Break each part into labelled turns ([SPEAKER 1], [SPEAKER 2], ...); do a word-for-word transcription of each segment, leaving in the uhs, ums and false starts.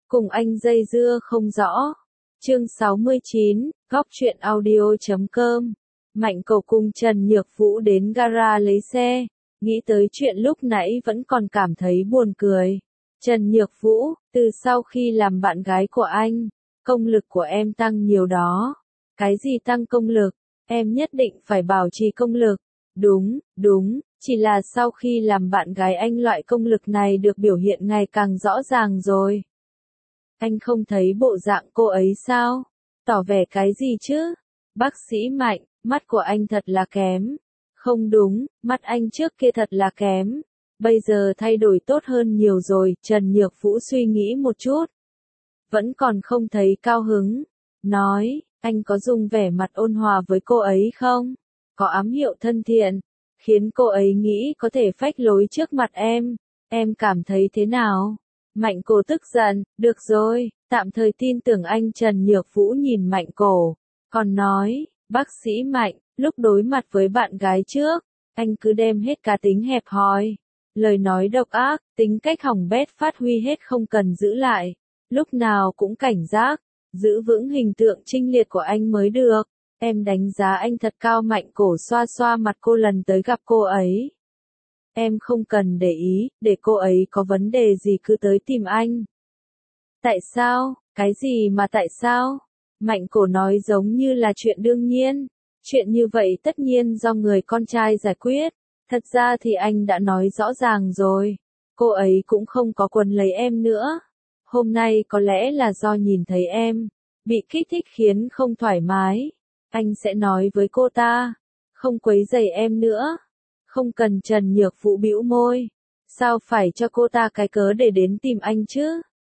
[SPEAKER 1] cùng anh dây dưa không rõ. Chương sáu mươi chín, góc truyện audio chấm com. Mạnh Cầu cùng Trần Nhược Vũ đến gara lấy xe, nghĩ tới chuyện lúc nãy vẫn còn cảm thấy buồn cười. Trần Nhược Vũ, từ sau khi làm bạn gái của anh, công lực của em tăng nhiều đó. Cái gì tăng công lực? Em nhất định phải bảo trì công lực. Đúng, đúng, chỉ là sau khi làm bạn gái anh loại công lực này được biểu hiện ngày càng rõ ràng rồi. Anh không thấy bộ dạng cô ấy sao? Tỏ vẻ cái gì chứ? Bác sĩ Mạnh, mắt của anh thật là kém. Không đúng, mắt anh trước kia thật là kém. Bây giờ thay đổi tốt hơn nhiều rồi, Trần Nhược Vũ suy nghĩ một chút. Vẫn còn không thấy cao hứng. Nói, anh có dùng vẻ mặt ôn hòa với cô ấy không? Có ám hiệu thân thiện, khiến cô ấy nghĩ có thể phách lối trước mặt em. Em cảm thấy thế nào? Mạnh Cổ tức giận, được rồi, tạm thời tin tưởng anh. Trần Nhược Vũ nhìn Mạnh Cổ, còn nói, bác sĩ Mạnh, lúc đối mặt với bạn gái trước, anh cứ đem hết cá tính hẹp hòi, lời nói độc ác, tính cách hỏng bét phát huy hết không cần giữ lại, lúc nào cũng cảnh giác, giữ vững hình tượng trinh liệt của anh mới được. Em đánh giá anh thật cao. Mạnh Cổ xoa xoa mặt cô lần tới gặp cô ấy. Em không cần để ý, để cô ấy có vấn đề gì cứ tới tìm anh. Tại sao? Cái gì mà tại sao? Mạnh Cổ nói giống như là chuyện đương nhiên. Chuyện như vậy tất nhiên do người con trai giải quyết. Thật ra thì anh đã nói rõ ràng rồi. Cô ấy cũng không có quấn lấy em nữa. Hôm nay có lẽ là do nhìn thấy em bị kích thích khiến không thoải mái. Anh sẽ nói với cô ta, không quấy rầy em nữa. Không cần. Trần Nhược Vũ bĩu môi. Sao phải cho cô ta cái cớ để đến tìm anh chứ?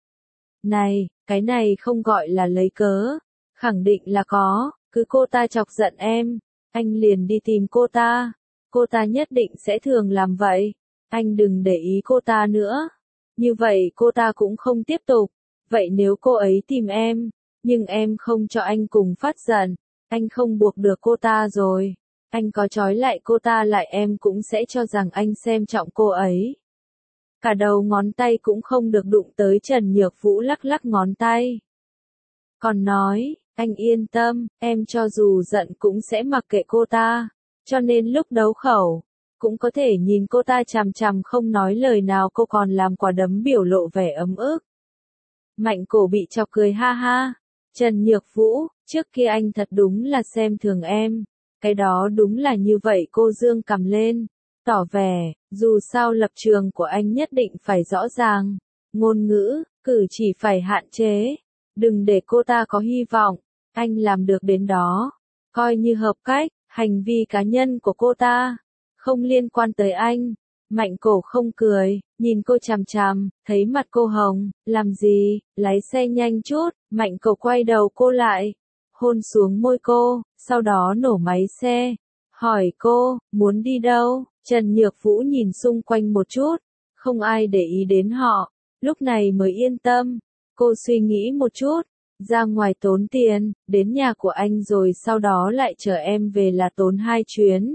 [SPEAKER 1] Này, cái này không gọi là lấy cớ. Khẳng định là có, cứ cô ta chọc giận em, anh liền đi tìm cô ta. Cô ta nhất định sẽ thường làm vậy. Anh đừng để ý cô ta nữa. Như vậy cô ta cũng không tiếp tục. Vậy nếu cô ấy tìm em, nhưng em không cho anh cùng phát giận, anh không buộc được cô ta rồi. Anh có trói lại cô ta lại em cũng sẽ cho rằng anh xem trọng cô ấy. Cả đầu ngón tay cũng không được đụng tới. Trần Nhược Vũ lắc lắc ngón tay. Còn nói, anh yên tâm, em cho dù giận cũng sẽ mặc kệ cô ta. Cho nên lúc đấu khẩu, cũng có thể nhìn cô ta chằm chằm không nói lời nào. Cô còn làm quả đấm biểu lộ vẻ ấm ức. Mạnh Cổ bị chọc cười ha ha. Trần Nhược Vũ, trước kia anh thật đúng là xem thường em. Cái đó đúng là như vậy. Cô dương cằm lên, tỏ vẻ, dù sao lập trường của anh nhất định phải rõ ràng. Ngôn ngữ, cử chỉ phải hạn chế. Đừng để cô ta có hy vọng. Anh làm được đến đó. Coi như hợp cách, hành vi cá nhân của cô ta không liên quan tới anh. Mạnh Cổ không cười, nhìn cô chằm chằm, thấy mặt cô hồng, làm gì, lái xe nhanh chút. Mạnh Cổ quay đầu cô lại, hôn xuống môi cô, sau đó nổ máy xe, hỏi cô, muốn đi đâu? Trần Nhược Vũ nhìn xung quanh một chút, không ai để ý đến họ, lúc này mới yên tâm. Cô suy nghĩ một chút, ra ngoài tốn tiền, đến nhà của anh rồi sau đó lại chở em về là tốn hai chuyến.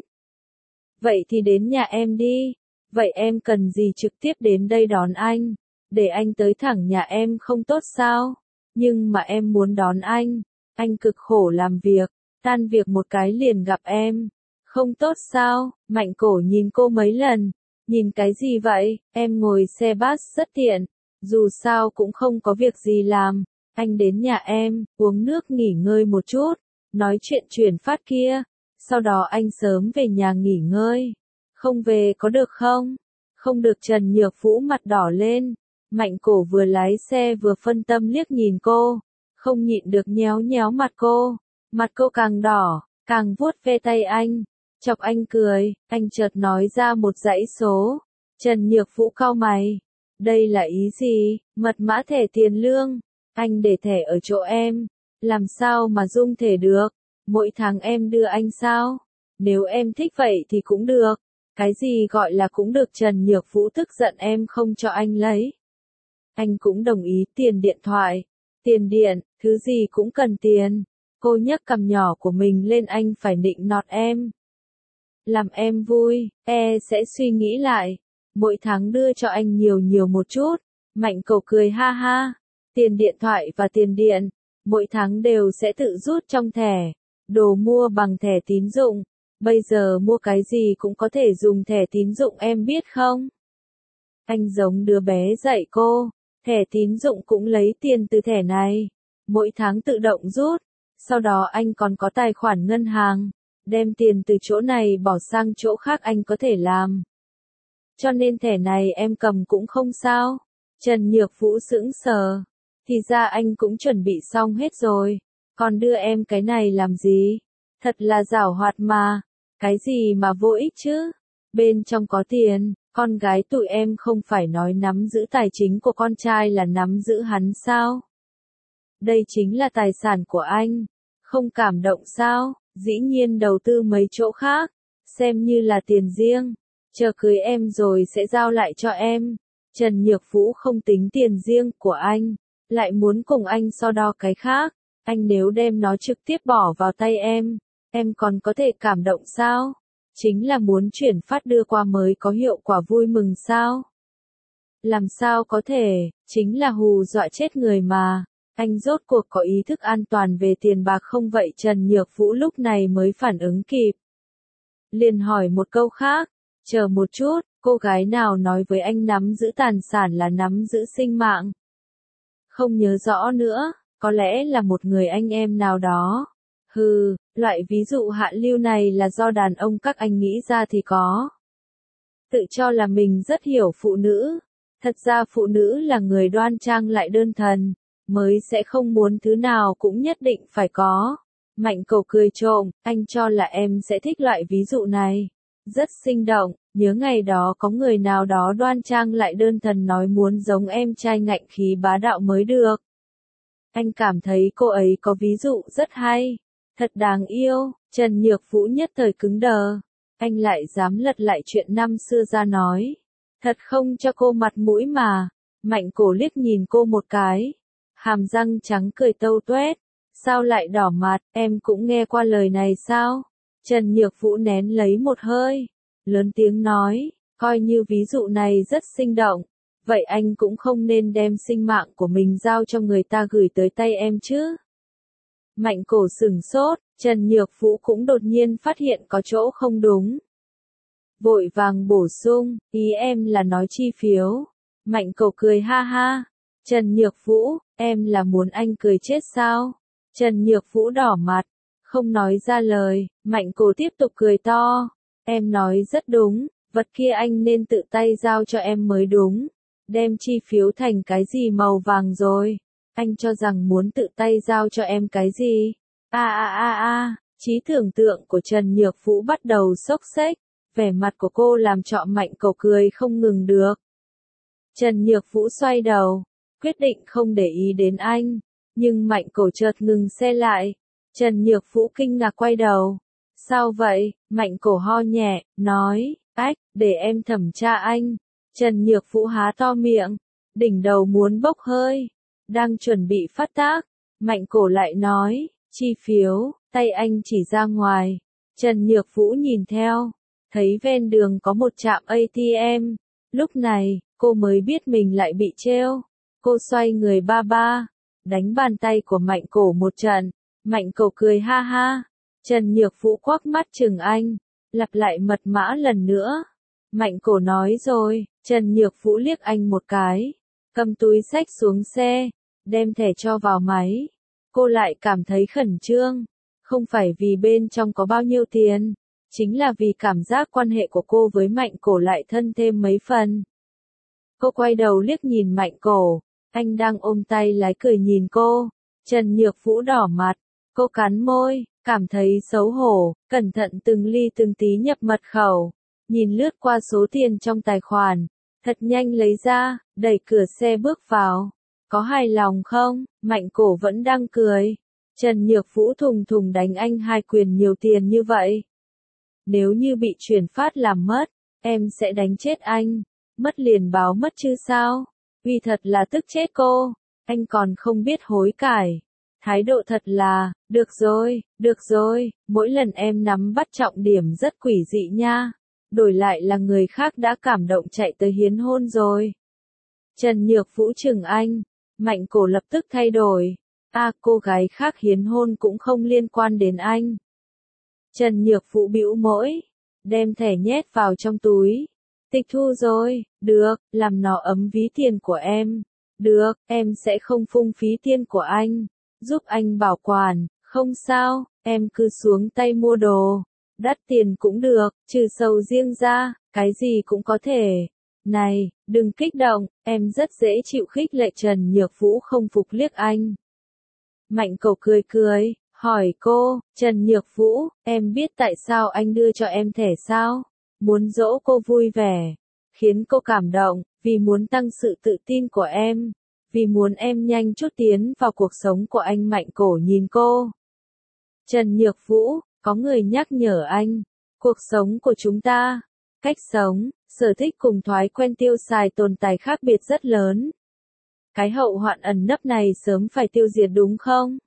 [SPEAKER 1] Vậy thì đến nhà em đi. Vậy em cần gì trực tiếp đến đây đón anh? Để anh tới thẳng nhà em không tốt sao? Nhưng mà em muốn đón anh. Anh cực khổ làm việc, tan việc một cái liền gặp em. Không tốt sao? Mạnh Cổ nhìn cô mấy lần. Nhìn cái gì vậy? Em ngồi xe bus rất tiện. Dù sao cũng không có việc gì làm. Anh đến nhà em, uống nước nghỉ ngơi một chút. Nói chuyện chuyển phát kia. Sau đó anh sớm về nhà nghỉ ngơi. Không về có được không? Không được. Trần Nhược Vũ mặt đỏ lên. Mạnh Cổ vừa lái xe vừa phân tâm liếc nhìn cô. Không nhịn được nhéo nhéo mặt cô. Mặt cô càng đỏ, càng vuốt ve tay anh. Chọc anh cười, anh chợt nói ra một dãy số. Trần Nhược Vũ cau mày. Đây là ý gì? Mật mã thẻ tiền lương. Anh để thẻ ở chỗ em. Làm sao mà dung thể được? Mỗi tháng em đưa anh sao? Nếu em thích vậy thì cũng được. Cái gì gọi là cũng được? Trần Nhược Vũ tức giận. Em không cho anh lấy. Anh cũng đồng ý. Tiền điện thoại, tiền điện, thứ gì cũng cần tiền. Cô nhấc cằm nhỏ của mình lên. Anh phải nịnh nọt em. Làm em vui, e sẽ suy nghĩ lại. Mỗi tháng đưa cho anh nhiều nhiều một chút. Mạnh Cầu cười ha ha. Tiền điện thoại và tiền điện, mỗi tháng đều sẽ tự rút trong thẻ. Đồ mua bằng thẻ tín dụng. Bây giờ mua cái gì cũng có thể dùng thẻ tín dụng em biết không? Anh giống đứa bé dạy cô, thẻ tín dụng cũng lấy tiền từ thẻ này. Mỗi tháng tự động rút. Sau đó anh còn có tài khoản ngân hàng. Đem tiền từ chỗ này bỏ sang chỗ khác anh có thể làm. Cho nên thẻ này em cầm cũng không sao. Trần Nhược Vũ sững sờ. Thì ra anh cũng chuẩn bị xong hết rồi. Còn đưa em cái này làm gì? Thật là giảo hoạt mà. Cái gì mà vô ích chứ? Bên trong có tiền, con gái tụi em không phải nói nắm giữ tài chính của con trai là nắm giữ hắn sao? Đây chính là tài sản của anh. Không cảm động sao? Dĩ nhiên đầu tư mấy chỗ khác. Xem như là tiền riêng. Chờ cưới em rồi sẽ giao lại cho em. Trần Nhược Vũ không tính tiền riêng của anh. Lại muốn cùng anh so đo cái khác. Anh nếu đem nó trực tiếp bỏ vào tay em, em còn có thể cảm động sao? Chính là muốn chuyển phát đưa qua mới có hiệu quả vui mừng sao? Làm sao có thể, chính là hù dọa chết người mà. Anh rốt cuộc có ý thức an toàn về tiền bạc không vậy? Trần Nhược Vũ lúc này mới phản ứng kịp. Liền hỏi một câu khác, chờ một chút, cô gái nào nói với anh nắm giữ tài sản là nắm giữ sinh mạng? Không nhớ rõ nữa, có lẽ là một người anh em nào đó. Hừ, loại ví dụ hạ lưu này là do đàn ông các anh nghĩ ra thì có. Tự cho là mình rất hiểu phụ nữ. Thật ra phụ nữ là người đoan trang lại đơn thuần, mới sẽ không muốn thứ nào cũng nhất định phải có. Mạnh Cầu cười trộm, anh cho là em sẽ thích loại ví dụ này. Rất sinh động, nhớ ngày đó có người nào đó đoan trang lại đơn thuần nói muốn giống em trai ngạnh khí bá đạo mới được. Anh cảm thấy cô ấy có ví dụ rất hay. Thật đáng yêu. Trần Nhược Vũ nhất thời cứng đờ. Anh lại dám lật lại chuyện năm xưa ra nói. Thật không cho cô mặt mũi mà. Mạnh Cổ liếc nhìn cô một cái. Hàm răng trắng cười tâu tuét. Sao lại đỏ mặt, em cũng nghe qua lời này sao? Trần Nhược Vũ nén lấy một hơi. Lớn tiếng nói, coi như ví dụ này rất sinh động. Vậy anh cũng không nên đem sinh mạng của mình giao cho người ta gửi tới tay em chứ. Mạnh Cổ sửng sốt, Trần Nhược Vũ cũng đột nhiên phát hiện có chỗ không đúng. Vội vàng bổ sung, ý em là nói chi phiếu. Mạnh Cổ cười ha ha. Trần Nhược Vũ, em là muốn anh cười chết sao? Trần Nhược Vũ đỏ mặt, không nói ra lời. Mạnh Cổ tiếp tục cười to. Em nói rất đúng, vật kia anh nên tự tay giao cho em mới đúng. Đem chi phiếu thành cái gì màu vàng rồi? Anh cho rằng muốn tự tay giao cho em cái gì? A a a a, trí tưởng tượng của Trần Nhược Vũ bắt đầu xốc xếch, vẻ mặt của cô làm cho Mạnh Cổ cười không ngừng được. Trần Nhược Vũ xoay đầu, quyết định không để ý đến anh, nhưng Mạnh Cổ chợt ngừng xe lại. Trần Nhược Vũ kinh ngạc quay đầu. Sao vậy? Mạnh Cổ ho nhẹ, nói, ách, để em thẩm tra anh. Trần Nhược Vũ há to miệng, đỉnh đầu muốn bốc hơi, đang chuẩn bị phát tác. Mạnh Cổ lại nói, chi phiếu, tay anh chỉ ra ngoài. Trần Nhược Vũ nhìn theo, thấy ven đường có một trạm a tê em. Lúc này, cô mới biết mình lại bị trêu. Cô xoay người ba ba, đánh bàn tay của Mạnh Cổ một trận. Mạnh Cổ cười ha ha. Trần Nhược Vũ quắc mắt chừng anh, lặp lại mật mã lần nữa. Mạnh Cổ nói rồi. Trần Nhược Vũ liếc anh một cái, cầm túi xách xuống xe, đem thẻ cho vào máy. Cô lại cảm thấy khẩn trương, không phải vì bên trong có bao nhiêu tiền, chính là vì cảm giác quan hệ của cô với Mạnh Cổ lại thân thêm mấy phần. Cô quay đầu liếc nhìn Mạnh Cổ, anh đang ôm tay lái cười nhìn cô. Trần Nhược Vũ đỏ mặt, cô cắn môi, cảm thấy xấu hổ, cẩn thận từng ly từng tí nhập mật khẩu, nhìn lướt qua số tiền trong tài khoản. Thật nhanh lấy ra, đẩy cửa xe bước vào. Có hài lòng không? Mạnh Cổ vẫn đang cười. Trần Nhược Vũ thùng thùng đánh anh hai quyền nhiều tiền như vậy. Nếu như bị chuyển phát làm mất, em sẽ đánh chết anh. Mất liền báo mất chứ sao? Vì thật là tức chết cô. Anh còn không biết hối cải. Thái độ thật là, được rồi, được rồi, mỗi lần em nắm bắt trọng điểm rất quỷ dị nha. Đổi lại là người khác đã cảm động chạy tới hiến hôn rồi. Trần Nhược Vũ chừng anh, Mạnh cổ lập tức thay đổi. À, cô gái khác hiến hôn cũng không liên quan đến anh. Trần Nhược Vũ bĩu môi, đem thẻ nhét vào trong túi. Tịch thu rồi, được, làm nó ấm ví tiền của em. Được, em sẽ không phung phí tiền của anh. Giúp anh bảo quản, không sao, em cứ xuống tay mua đồ. Đắt tiền cũng được, trừ sầu riêng ra, cái gì cũng có thể. Này, đừng kích động, em rất dễ chịu khích lệ. Trần Nhược Vũ không phục liếc anh. Mạnh Cầu cười cười, hỏi cô, Trần Nhược Vũ, em biết tại sao anh đưa cho em thẻ sao? Muốn dỗ cô vui vẻ, khiến cô cảm động, vì muốn tăng sự tự tin của em, vì muốn em nhanh chút tiến vào cuộc sống của anh. Mạnh Cổ nhìn cô. Trần Nhược Vũ, có người nhắc nhở anh, cuộc sống của chúng ta, cách sống, sở thích cùng thói quen tiêu xài tồn tại khác biệt rất lớn. Cái hậu hoạn ẩn nấp này sớm phải tiêu diệt đúng không?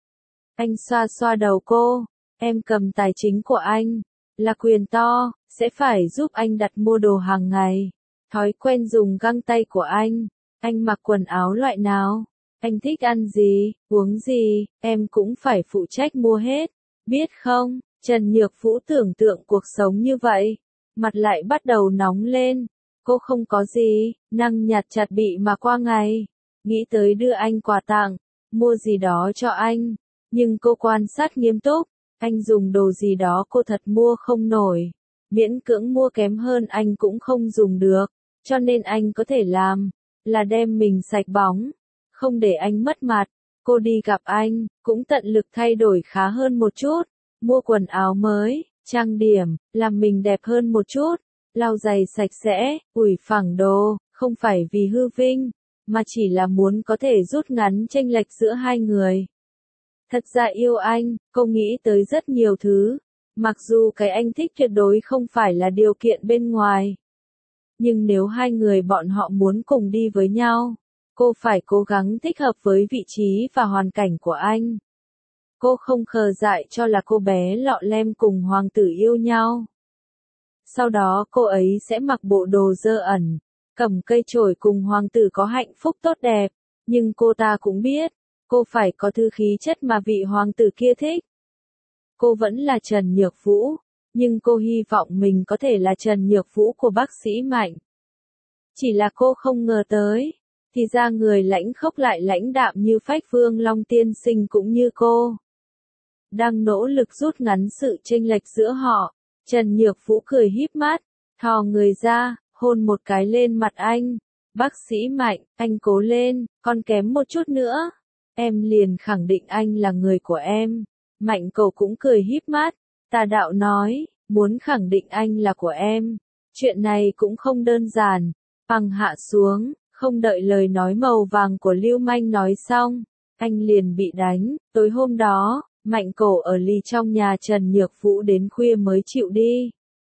[SPEAKER 1] Anh xoa xoa đầu cô, em cầm tài chính của anh, là quyền to, sẽ phải giúp anh đặt mua đồ hàng ngày. Thói quen dùng găng tay của anh, anh mặc quần áo loại nào, anh thích ăn gì, uống gì, em cũng phải phụ trách mua hết, biết không? Trần Nhược Vũ tưởng tượng cuộc sống như vậy, mặt lại bắt đầu nóng lên. Cô không có gì, năng nhạt chặt bị mà qua ngày, nghĩ tới đưa anh quà tặng, mua gì đó cho anh, nhưng cô quan sát nghiêm túc, anh dùng đồ gì đó cô thật mua không nổi, miễn cưỡng mua kém hơn anh cũng không dùng được, cho nên anh có thể làm, là đem mình sạch bóng, không để anh mất mặt. Cô đi gặp anh, cũng tận lực thay đổi khá hơn một chút, mua quần áo mới, trang điểm, làm mình đẹp hơn một chút, lau giày sạch sẽ, ủi phẳng đồ, không phải vì hư vinh, mà chỉ là muốn có thể rút ngắn chênh lệch giữa hai người. Thật ra yêu anh, cô nghĩ tới rất nhiều thứ, mặc dù cái anh thích tuyệt đối không phải là điều kiện bên ngoài. Nhưng nếu hai người bọn họ muốn cùng đi với nhau, cô phải cố gắng thích hợp với vị trí và hoàn cảnh của anh. Cô không khờ dại cho là cô bé lọ lem cùng hoàng tử yêu nhau. Sau đó cô ấy sẽ mặc bộ đồ dơ ẩn, cầm cây chổi cùng hoàng tử có hạnh phúc tốt đẹp, nhưng cô ta cũng biết, cô phải có thứ khí chất mà vị hoàng tử kia thích. Cô vẫn là Trần Nhược Vũ, nhưng cô hy vọng mình có thể là Trần Nhược Vũ của bác sĩ Mạnh. Chỉ là cô không ngờ tới, thì ra người lãnh khốc lại lãnh đạm như Phách Vương Long tiên sinh cũng như cô. Đang nỗ lực rút ngắn sự chênh lệch giữa họ, Trần Nhược Vũ cười híp mắt, thò người ra, hôn một cái lên mặt anh. Bác sĩ Mạnh, anh cố lên, còn kém một chút nữa. Em liền khẳng định anh là người của em. Mạnh Cầu cũng cười híp mắt, tà đạo nói, muốn khẳng định anh là của em. Chuyện này cũng không đơn giản. Bằng hạ xuống, không đợi lời nói màu vàng của Lưu Manh nói xong, anh liền bị đánh. Tối hôm đó, Mạnh Cổ ở ly trong nhà Trần Nhược Vũ đến khuya mới chịu đi.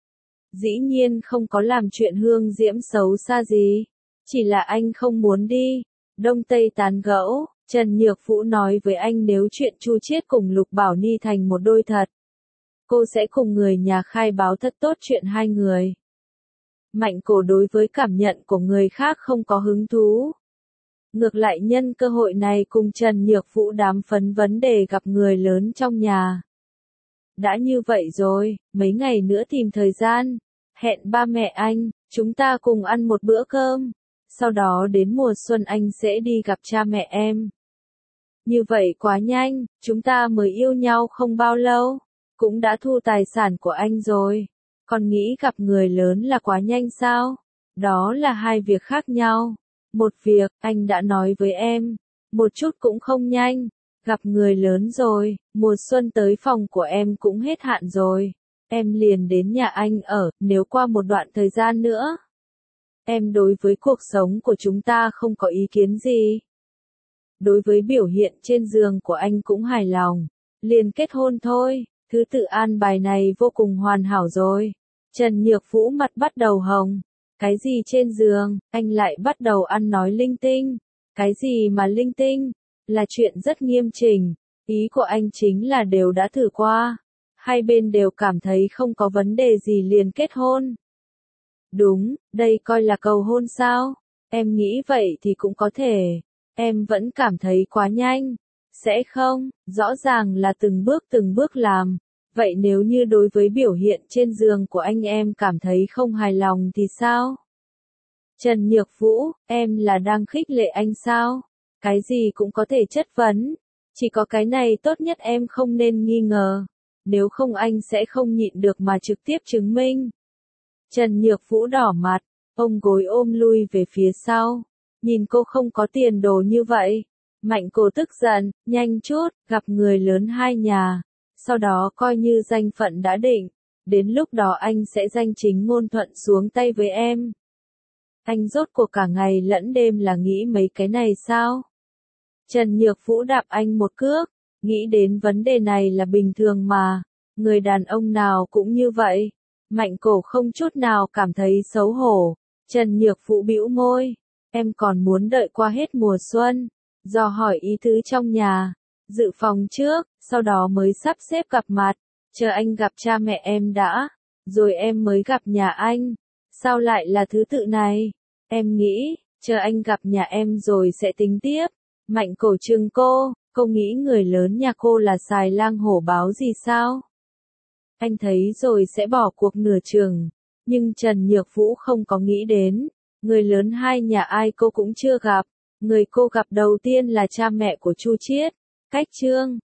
[SPEAKER 1] Dĩ nhiên không có làm chuyện hương diễm xấu xa gì, chỉ là anh không muốn đi. Đông Tây tán gẫu, Trần Nhược Vũ nói với anh nếu chuyện Chu Chiết cùng Lục Bảo Ni thành một đôi thật, cô sẽ cùng người nhà khai báo thật tốt chuyện hai người. Mạnh Cổ đối với cảm nhận của người khác không có hứng thú. Ngược lại nhân cơ hội này cùng Trần Nhược Vũ đàm phấn vấn đề gặp người lớn trong nhà. Đã như vậy rồi, mấy ngày nữa tìm thời gian, hẹn ba mẹ anh, chúng ta cùng ăn một bữa cơm. Sau đó đến mùa xuân anh sẽ đi gặp cha mẹ em. Như vậy quá nhanh, chúng ta mới yêu nhau không bao lâu, cũng đã thu tài sản của anh rồi. Còn nghĩ gặp người lớn là quá nhanh sao? Đó là hai việc khác nhau. Một việc, anh đã nói với em, một chút cũng không nhanh. Gặp người lớn rồi, mùa xuân tới phòng của em cũng hết hạn rồi. Em liền đến nhà anh ở, nếu qua một đoạn thời gian nữa. Em đối với cuộc sống của chúng ta không có ý kiến gì. Đối với biểu hiện trên giường của anh cũng hài lòng. Liền kết hôn thôi, thứ tự an bài này vô cùng hoàn hảo rồi. Trần Nhược Vũ mặt bắt đầu hồng. Cái gì trên giường, anh lại bắt đầu ăn nói linh tinh. Cái gì mà linh tinh? Là chuyện rất nghiêm chỉnh. Ý của anh chính là đều đã thử qua. Hai bên đều cảm thấy không có vấn đề gì liền kết hôn. Đúng, đây coi là cầu hôn sao? Em nghĩ vậy thì cũng có thể. Em vẫn cảm thấy quá nhanh. Sẽ không, rõ ràng là từng bước từng bước làm. Vậy nếu như đối với biểu hiện trên giường của anh em cảm thấy không hài lòng thì sao? Trần Nhược Vũ, em là đang khích lệ anh sao? Cái gì cũng có thể chất vấn. Chỉ có cái này tốt nhất em không nên nghi ngờ. Nếu không anh sẽ không nhịn được mà trực tiếp chứng minh. Trần Nhược Vũ đỏ mặt, ôm gối ôm lui về phía sau. Nhìn cô không có tiền đồ như vậy. Mạnh Cổ tức giận, nhanh chút, gặp người lớn hai nhà. Sau đó coi như danh phận đã định. Đến lúc đó anh sẽ danh chính ngôn thuận xuống tay với em. Anh rốt cuộc cả ngày lẫn đêm là nghĩ mấy cái này sao? Trần Nhược Vũ đạp anh một cước. Nghĩ đến vấn đề này là bình thường mà. Người đàn ông nào cũng như vậy. Mạnh Cổ không chút nào cảm thấy xấu hổ. Trần Nhược Vũ bĩu môi. Em còn muốn đợi qua hết mùa xuân. Dò hỏi ý tứ trong nhà. Dự phòng trước, sau đó mới sắp xếp gặp mặt. Chờ anh gặp cha mẹ em đã. Rồi em mới gặp nhà anh. Sao lại là thứ tự này? Em nghĩ, chờ anh gặp nhà em rồi sẽ tính tiếp. Mạnh Cổ trừng cô. Cô nghĩ người lớn nhà cô là xài lang hổ báo gì sao? Anh thấy rồi sẽ bỏ cuộc nửa chừng. Nhưng Trần Nhược Vũ không có nghĩ đến. Người lớn hai nhà ai cô cũng chưa gặp. Người cô gặp đầu tiên là cha mẹ của Chu Chiết. Cách Trương.